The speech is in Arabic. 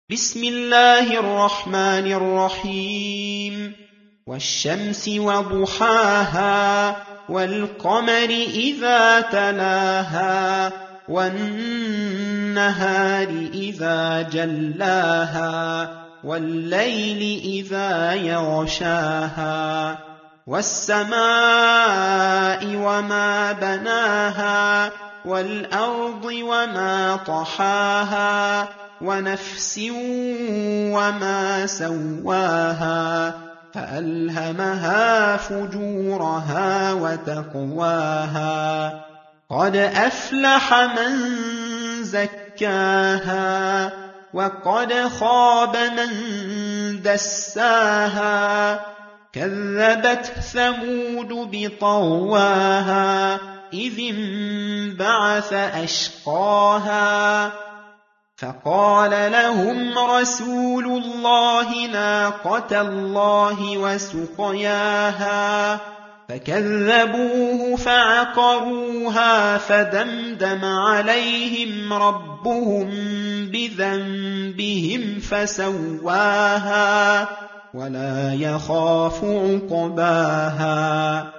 بسم الله الرحمن الرحيم والشمس وضحاها والقمر إذا تلاها والنهار إذا جلاها والليل إذا يغشاها والسماء وما بناها والأرض وما طحاها ونفس وما سواها فألهمها فجورها وتقواها قد أفلح من زكاها وقد خاب من دساها كذبت ثمود بطغواها إذ انبعث أشقاها فقال لهم رسول الله ناقة الله وسقياها فكذبوه فعقروها فدمدم عليهم ربهم بذنبهم فسواها ولا يخاف عقباها